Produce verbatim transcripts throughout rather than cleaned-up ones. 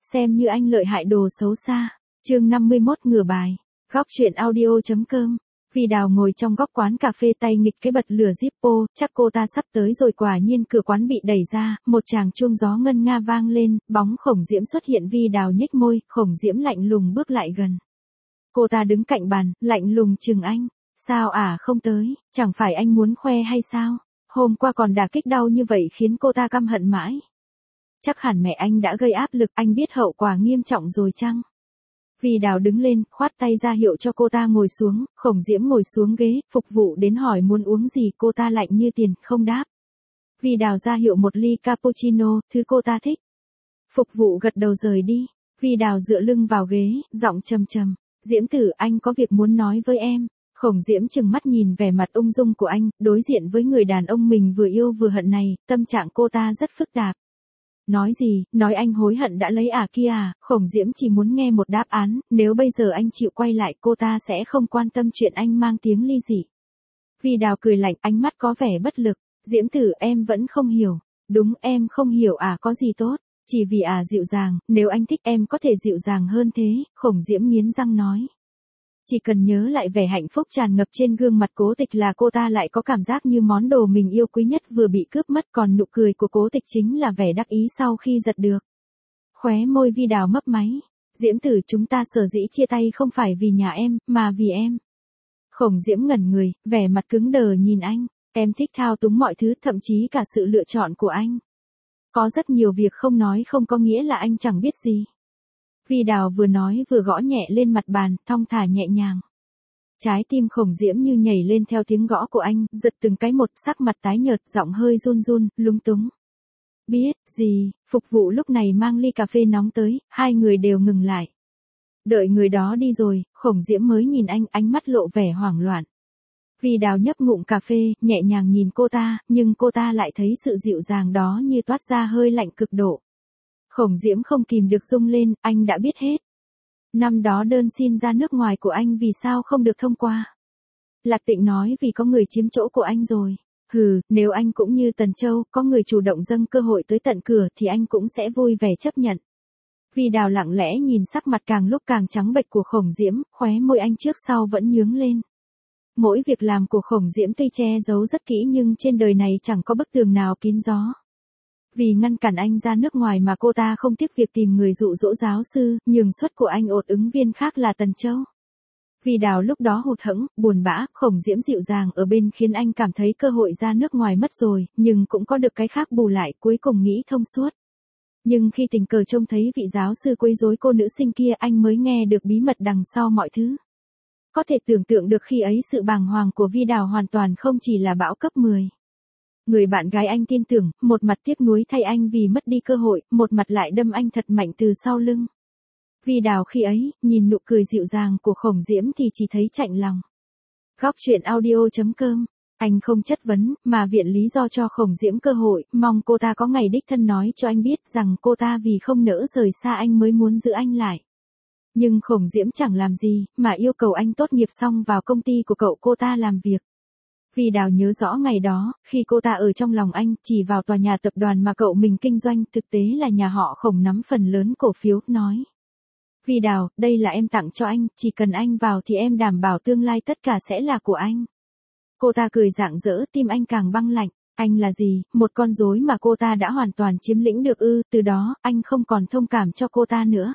xem như anh lợi hại đồ xấu xa. Chương năm mươi mốt ngửa bài. Góc truyện audio.com. Vì Đào ngồi trong góc quán cà phê tay nghịch cái bật lửa Zippo, chắc cô ta sắp tới rồi. Quả nhiên cửa quán bị đẩy ra, một tràng chuông gió ngân nga vang lên, bóng Khổng Diễm xuất hiện. Vi Đào nhếch môi, Khổng Diễm lạnh lùng bước lại gần. Cô ta đứng cạnh bàn, lạnh lùng chừng anh. Sao à không tới, chẳng phải anh muốn khoe hay sao? Hôm qua còn đả kích đau như vậy khiến cô ta căm hận mãi. Chắc hẳn mẹ anh đã gây áp lực, anh biết hậu quả nghiêm trọng rồi chăng? Vi Đào đứng lên, khoát tay ra hiệu cho cô ta ngồi xuống. Khổng Diễm ngồi xuống ghế, phục vụ đến hỏi muốn uống gì, cô ta lạnh như tiền, không đáp. Vi Đào ra hiệu một ly cappuccino, thứ cô ta thích. Phục vụ gật đầu rời đi. Vi Đào dựa lưng vào ghế, giọng trầm trầm. Diễm tử, anh có việc muốn nói với em. Khổng Diễm trừng mắt nhìn vẻ mặt ung dung của anh, đối diện với người đàn ông mình vừa yêu vừa hận này, tâm trạng cô ta rất phức tạp. Nói gì, nói anh hối hận đã lấy à kia à, Khổng Diễm chỉ muốn nghe một đáp án, nếu bây giờ anh chịu quay lại cô ta sẽ không quan tâm chuyện anh mang tiếng ly dị. Vi Đào cười lạnh, ánh mắt có vẻ bất lực. Diễm tử, em vẫn không hiểu. Đúng, em không hiểu à, có gì tốt, chỉ vì à dịu dàng, nếu anh thích em có thể dịu dàng hơn thế. Khổng Diễm nghiến răng nói. Chỉ cần nhớ lại vẻ hạnh phúc tràn ngập trên gương mặt Cố Tịch là cô ta lại có cảm giác như món đồ mình yêu quý nhất vừa bị cướp mất, còn nụ cười của Cố Tịch chính là vẻ đắc ý sau khi giật được. Khóe môi Vi Đào mấp máy. Diễm tử, chúng ta sở dĩ chia tay không phải vì nhà em, mà vì em. Khổng Diễm ngẩn người, vẻ mặt cứng đờ nhìn anh. Em thích thao túng mọi thứ, thậm chí cả sự lựa chọn của anh. Có rất nhiều việc không nói không có nghĩa là anh chẳng biết gì. Vi Đào vừa nói vừa gõ nhẹ lên mặt bàn, thong thả nhẹ nhàng. Trái tim Khổng Diễm như nhảy lên theo tiếng gõ của anh, giật từng cái một, sắc mặt tái nhợt, giọng hơi run run, lúng túng. Biết, gì, phục vụ lúc này mang ly cà phê nóng tới, hai người đều ngừng lại. Đợi người đó đi rồi, Khổng Diễm mới nhìn anh, ánh mắt lộ vẻ hoảng loạn. Vi Đào nhấp ngụm cà phê, nhẹ nhàng nhìn cô ta, nhưng cô ta lại thấy sự dịu dàng đó như toát ra hơi lạnh cực độ. Khổng Diễm không kìm được rung lên, anh đã biết hết. Năm đó đơn xin ra nước ngoài của anh vì sao không được thông qua? Lạc Tịnh nói vì có người chiếm chỗ của anh rồi. Hừ, nếu anh cũng như Tần Châu, có người chủ động dâng cơ hội tới tận cửa thì anh cũng sẽ vui vẻ chấp nhận. Vi Đào lặng lẽ nhìn sắc mặt càng lúc càng trắng bệch của Khổng Diễm, khóe môi anh trước sau vẫn nhướng lên. Mỗi việc làm của Khổng Diễm tuy che giấu rất kỹ nhưng trên đời này chẳng có bức tường nào kín gió. Vì ngăn cản anh ra nước ngoài mà cô ta không tiếc việc tìm người dụ dỗ giáo sư, nhường suất của anh ột ứng viên khác là Tần Châu. Vi Đào lúc đó hụt hẫng, buồn bã, Khổng Diễm dịu dàng ở bên khiến anh cảm thấy cơ hội ra nước ngoài mất rồi, nhưng cũng có được cái khác bù lại, cuối cùng nghĩ thông suốt. Nhưng khi tình cờ trông thấy vị giáo sư quấy rối cô nữ sinh kia, anh mới nghe được bí mật đằng sau mọi thứ. Có thể tưởng tượng được khi ấy sự bàng hoàng của Vi Đào hoàn toàn không chỉ là bão cấp mười. Người bạn gái anh tin tưởng, một mặt tiếc nuối thay anh vì mất đi cơ hội, một mặt lại đâm anh thật mạnh từ sau lưng. Vi Đào khi ấy, nhìn nụ cười dịu dàng của Khổng Diễm thì chỉ thấy chạnh lòng. Góc truyện audio.com. Anh không chất vấn, mà viện lý do cho Khổng Diễm cơ hội, mong cô ta có ngày đích thân nói cho anh biết rằng cô ta vì không nỡ rời xa anh mới muốn giữ anh lại. Nhưng Khổng Diễm chẳng làm gì, mà yêu cầu anh tốt nghiệp xong vào công ty của cậu cô ta làm việc. Vi Đào nhớ rõ ngày đó, khi cô ta ở trong lòng anh, chỉ vào tòa nhà tập đoàn mà cậu mình kinh doanh, thực tế là nhà họ Khổng nắm phần lớn cổ phiếu, nói. Vi Đào, đây là em tặng cho anh, chỉ cần anh vào thì em đảm bảo tương lai tất cả sẽ là của anh. Cô ta cười rạng rỡ, tim anh càng băng lạnh. Anh là gì, một con rối mà cô ta đã hoàn toàn chiếm lĩnh được ư? Từ đó, anh không còn thông cảm cho cô ta nữa.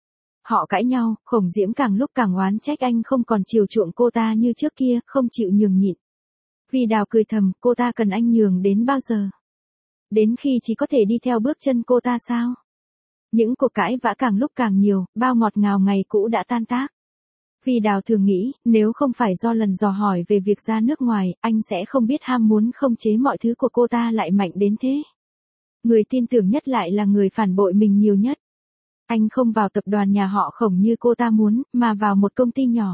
Họ cãi nhau, Khổng Diễm càng lúc càng oán trách anh không còn chiều chuộng cô ta như trước kia, không chịu nhường nhịn. Vi Đào cười thầm, cô ta cần anh nhường đến bao giờ? Đến khi chỉ có thể đi theo bước chân cô ta sao? Những cuộc cãi vã càng lúc càng nhiều, bao ngọt ngào ngày cũ đã tan tác. Vi Đào thường nghĩ, nếu không phải do lần dò hỏi về việc ra nước ngoài, anh sẽ không biết ham muốn không chế mọi thứ của cô ta lại mạnh đến thế. Người tin tưởng nhất lại là người phản bội mình nhiều nhất. Anh không vào tập đoàn nhà họ Khổng như cô ta muốn, mà vào một công ty nhỏ.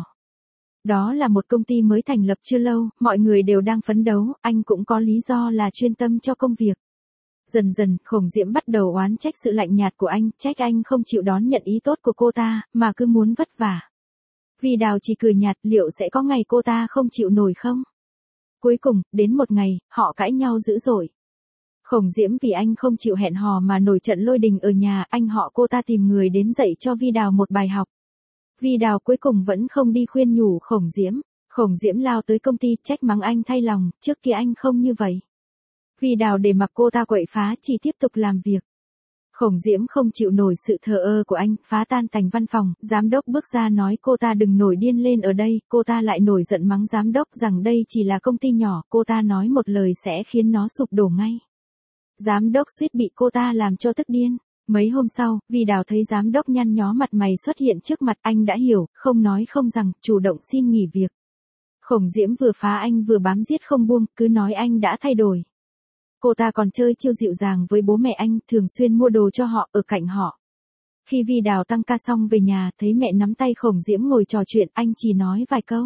Đó là một công ty mới thành lập chưa lâu, mọi người đều đang phấn đấu, anh cũng có lý do là chuyên tâm cho công việc. Dần dần, Khổng Diễm bắt đầu oán trách sự lạnh nhạt của anh, trách anh không chịu đón nhận ý tốt của cô ta, mà cứ muốn vất vả. Vi Đào chỉ cười nhạt, liệu sẽ có ngày cô ta không chịu nổi không? Cuối cùng, đến một ngày, họ cãi nhau dữ dội. Khổng Diễm vì anh không chịu hẹn hò mà nổi trận lôi đình ở nhà, anh họ cô ta tìm người đến dạy cho Vi Đào một bài học. Vi Đào cuối cùng vẫn không đi khuyên nhủ Khổng Diễm. Khổng Diễm lao tới công ty trách mắng anh thay lòng, trước kia anh không như vậy. Vi Đào để mặc cô ta quậy phá chỉ tiếp tục làm việc. Khổng Diễm không chịu nổi sự thờ ơ của anh, phá tan tành văn phòng, giám đốc bước ra nói cô ta đừng nổi điên lên ở đây, cô ta lại nổi giận mắng giám đốc rằng đây chỉ là công ty nhỏ, cô ta nói một lời sẽ khiến nó sụp đổ ngay. Giám đốc suýt bị cô ta làm cho tức điên. Mấy hôm sau, Vi Đào thấy giám đốc nhăn nhó mặt mày xuất hiện trước mặt, anh đã hiểu, không nói không rằng, chủ động xin nghỉ việc. Khổng Diễm vừa phá anh vừa bám giết không buông, cứ nói anh đã thay đổi. Cô ta còn chơi chiêu dịu dàng với bố mẹ anh, thường xuyên mua đồ cho họ, ở cạnh họ. Khi Vi Đào tăng ca xong về nhà, thấy mẹ nắm tay Khổng Diễm ngồi trò chuyện, anh chỉ nói vài câu.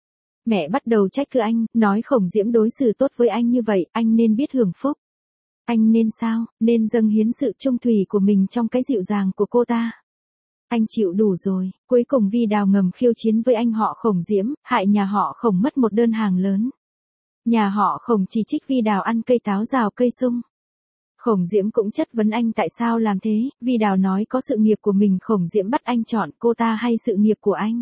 Mẹ bắt đầu trách cứ anh, nói Khổng Diễm đối xử tốt với anh như vậy, anh nên biết hưởng phúc. Anh nên sao, nên dâng hiến sự trung thủy của mình trong cái dịu dàng của cô ta. Anh chịu đủ rồi, cuối cùng Vi Đào ngầm khiêu chiến với anh họ Khổng Diễm, hại nhà họ Khổng mất một đơn hàng lớn. Nhà họ Khổng chỉ trích Vi Đào ăn cây táo rào cây sung. Khổng Diễm cũng chất vấn anh tại sao làm thế, Vi Đào nói có sự nghiệp của mình, Khổng Diễm bắt anh chọn cô ta hay sự nghiệp của anh.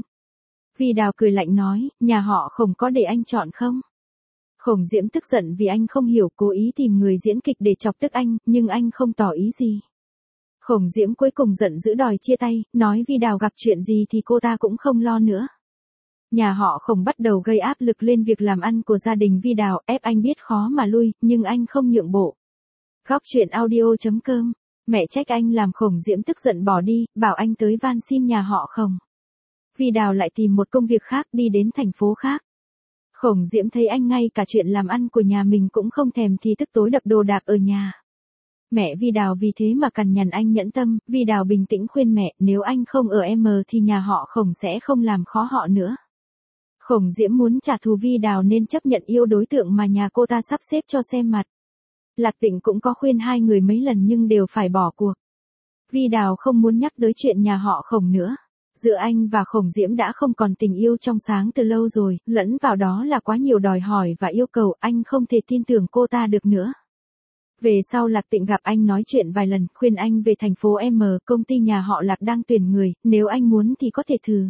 Vi Đào cười lạnh nói, nhà họ Khổng có để anh chọn không? Khổng Diễm tức giận vì anh không hiểu, cố ý tìm người diễn kịch để chọc tức anh, nhưng anh không tỏ ý gì. Khổng Diễm cuối cùng giận dữ đòi chia tay, nói Vi Đào gặp chuyện gì thì cô ta cũng không lo nữa. Nhà họ Khổng bắt đầu gây áp lực lên việc làm ăn của gia đình Vi Đào, ép anh biết khó mà lui, nhưng anh không nhượng bộ. Góc truyện audio chấm com, mẹ trách anh làm Khổng Diễm tức giận bỏ đi, bảo anh tới van xin nhà họ Khổng. Vi Đào lại tìm một công việc khác, đi đến thành phố khác. Khổng Diễm thấy anh ngay cả chuyện làm ăn của nhà mình cũng không thèm thì tức tối đập đồ đạc ở nhà. Mẹ Vi Đào vì thế mà cằn nhằn anh nhẫn tâm, Vi Đào bình tĩnh khuyên mẹ, nếu anh không ở em thì nhà họ Khổng sẽ không làm khó họ nữa. Khổng Diễm muốn trả thù Vi Đào nên chấp nhận yêu đối tượng mà nhà cô ta sắp xếp cho xem mặt. Lạc Tịnh cũng có khuyên hai người mấy lần nhưng đều phải bỏ cuộc. Vi Đào không muốn nhắc tới chuyện nhà họ Khổng nữa. Giữa anh và Khổng Diễm đã không còn tình yêu trong sáng từ lâu rồi, lẫn vào đó là quá nhiều đòi hỏi và yêu cầu, anh không thể tin tưởng cô ta được nữa. Về sau Lạc Tịnh gặp anh nói chuyện vài lần, khuyên anh về thành phố M, công ty nhà họ Lạc đang tuyển người, nếu anh muốn thì có thể thử.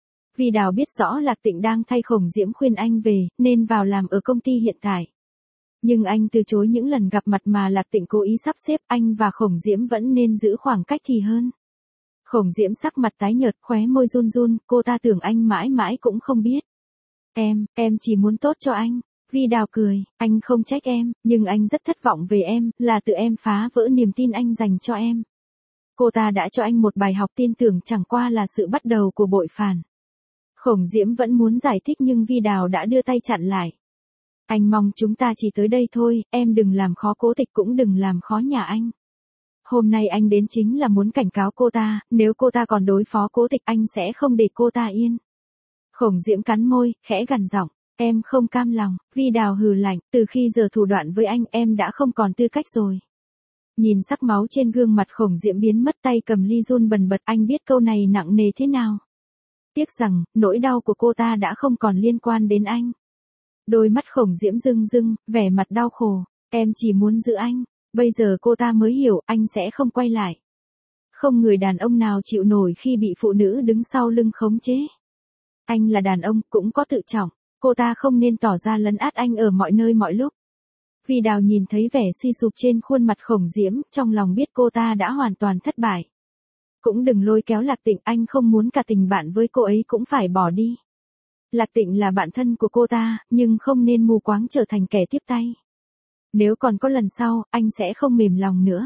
Vi Đào biết rõ Lạc Tịnh đang thay Khổng Diễm khuyên anh về, nên vào làm ở công ty hiện tại. Nhưng anh từ chối những lần gặp mặt mà Lạc Tịnh cố ý sắp xếp, anh và Khổng Diễm vẫn nên giữ khoảng cách thì hơn. Khổng Diễm sắc mặt tái nhợt, khóe môi run run, cô ta tưởng anh mãi mãi cũng không biết. Em, em chỉ muốn tốt cho anh. Vi Đào cười, anh không trách em, nhưng anh rất thất vọng về em, là tự em phá vỡ niềm tin anh dành cho em. Cô ta đã cho anh một bài học, tin tưởng chẳng qua là sự bắt đầu của bội phản. Khổng Diễm vẫn muốn giải thích nhưng Vi Đào đã đưa tay chặn lại. Anh mong chúng ta chỉ tới đây thôi, em đừng làm khó Cố Tịch cũng đừng làm khó nhà anh. Hôm nay anh đến chính là muốn cảnh cáo cô ta, nếu cô ta còn đối phó Cố Tịch anh sẽ không để cô ta yên. Khổng Diễm cắn môi, khẽ gằn giọng, em không cam lòng. Vi Đào hừ lạnh, từ khi giờ thủ đoạn với anh em đã không còn tư cách rồi. Nhìn sắc máu trên gương mặt Khổng Diễm biến mất, tay cầm ly run bần bật, anh biết câu này nặng nề thế nào. Tiếc rằng, nỗi đau của cô ta đã không còn liên quan đến anh. Đôi mắt Khổng Diễm rưng rưng, vẻ mặt đau khổ, em chỉ muốn giữ anh. Bây giờ cô ta mới hiểu, anh sẽ không quay lại. Không người đàn ông nào chịu nổi khi bị phụ nữ đứng sau lưng khống chế. Anh là đàn ông, cũng có tự trọng, cô ta không nên tỏ ra lấn át anh ở mọi nơi mọi lúc. Vi Đào nhìn thấy vẻ suy sụp trên khuôn mặt Khổng Diễm, trong lòng biết cô ta đã hoàn toàn thất bại. Cũng đừng lôi kéo Lạc Tịnh, anh không muốn cả tình bạn với cô ấy cũng phải bỏ đi. Lạc Tịnh là bạn thân của cô ta, nhưng không nên mù quáng trở thành kẻ tiếp tay. Nếu còn có lần sau, anh sẽ không mềm lòng nữa.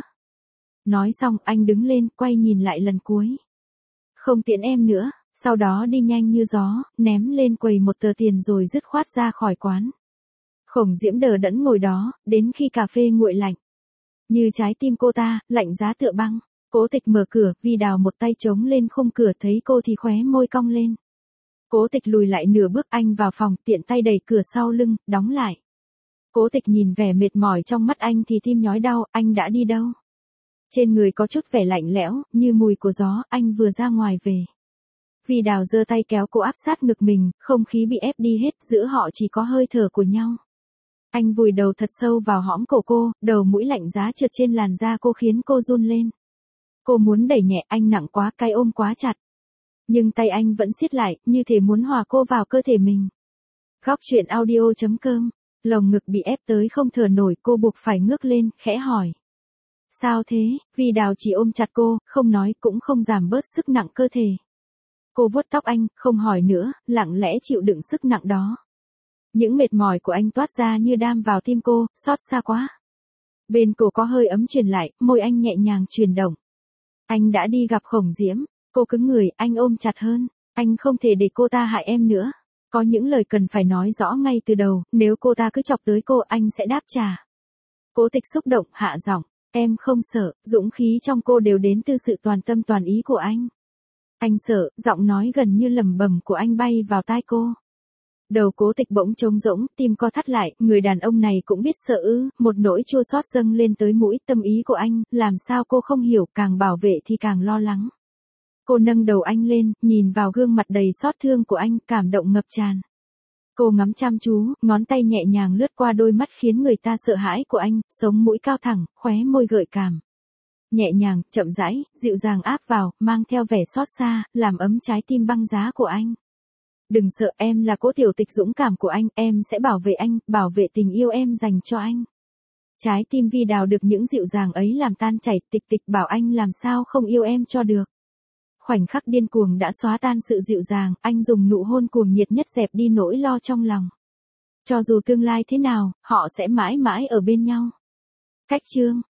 Nói xong, anh đứng lên, quay nhìn lại lần cuối. Không tiễn em nữa, sau đó đi nhanh như gió, ném lên quầy một tờ tiền rồi dứt khoát ra khỏi quán. Khổng Diễm đờ đẫn ngồi đó, đến khi cà phê nguội lạnh. Như trái tim cô ta, lạnh giá tựa băng. Cố Tịch mở cửa, Vi Đào một tay chống lên khung cửa, thấy cô thì khóe môi cong lên. Cố Tịch lùi lại nửa bước, anh vào phòng, tiện tay đẩy cửa sau lưng, đóng lại. Cố Tịch nhìn vẻ mệt mỏi trong mắt anh thì tim nhói đau, anh đã đi đâu? Trên người có chút vẻ lạnh lẽo, như mùi của gió, anh vừa ra ngoài về. Vi Đào giơ tay kéo cô áp sát ngực mình, không khí bị ép đi hết, giữa họ chỉ có hơi thở của nhau. Anh vùi đầu thật sâu vào hõm cổ cô, đầu mũi lạnh giá trượt trên làn da cô khiến cô run lên. Cô muốn đẩy nhẹ anh, nặng quá, cái ôm quá chặt. Nhưng tay anh vẫn siết lại, như thể muốn hòa cô vào cơ thể mình. Góc truyện audio chấm com, lồng ngực bị ép tới không thở nổi, cô buộc phải ngước lên, khẽ hỏi. Sao thế? Vì Đào chỉ ôm chặt cô, không nói cũng không giảm bớt sức nặng cơ thể. Cô vuốt tóc anh, không hỏi nữa, lặng lẽ chịu đựng sức nặng đó. Những mệt mỏi của anh toát ra như đam vào tim cô, xót xa quá. Bên cổ có hơi ấm truyền lại, môi anh nhẹ nhàng chuyển động. Anh đã đi gặp Khổng Diễm, cô cứng người, anh ôm chặt hơn. Anh không thể để cô ta hại em nữa. Có những lời cần phải nói rõ ngay từ đầu, nếu cô ta cứ chọc tới cô, anh sẽ đáp trả. Cố Tịch xúc động, hạ giọng, em không sợ, dũng khí trong cô đều đến từ sự toàn tâm toàn ý của anh. Anh sợ, giọng nói gần như lẩm bẩm của anh bay vào tai cô. Đầu Cố Tịch bỗng trống rỗng, tim co thắt lại, người đàn ông này cũng biết sợ ư, một nỗi chua xót dâng lên tới mũi, tâm ý của anh, làm sao cô không hiểu, càng bảo vệ thì càng lo lắng. Cô nâng đầu anh lên, nhìn vào gương mặt đầy xót thương của anh, cảm động ngập tràn. Cô ngắm chăm chú, ngón tay nhẹ nhàng lướt qua đôi mắt khiến người ta sợ hãi của anh, sống mũi cao thẳng, khóe môi gợi cảm. Nhẹ nhàng, chậm rãi, dịu dàng áp vào, mang theo vẻ xót xa, làm ấm trái tim băng giá của anh. Đừng sợ, em là Cố Tiểu Tịch dũng cảm của anh, em sẽ bảo vệ anh, bảo vệ tình yêu em dành cho anh. Trái tim Vi Đào được những dịu dàng ấy làm tan chảy, Tịch Tịch bảo anh làm sao không yêu em cho được. Khoảnh khắc điên cuồng đã xóa tan sự dịu dàng, anh dùng nụ hôn cuồng nhiệt nhất dẹp đi nỗi lo trong lòng. Cho dù tương lai thế nào, họ sẽ mãi mãi ở bên nhau. Cách chương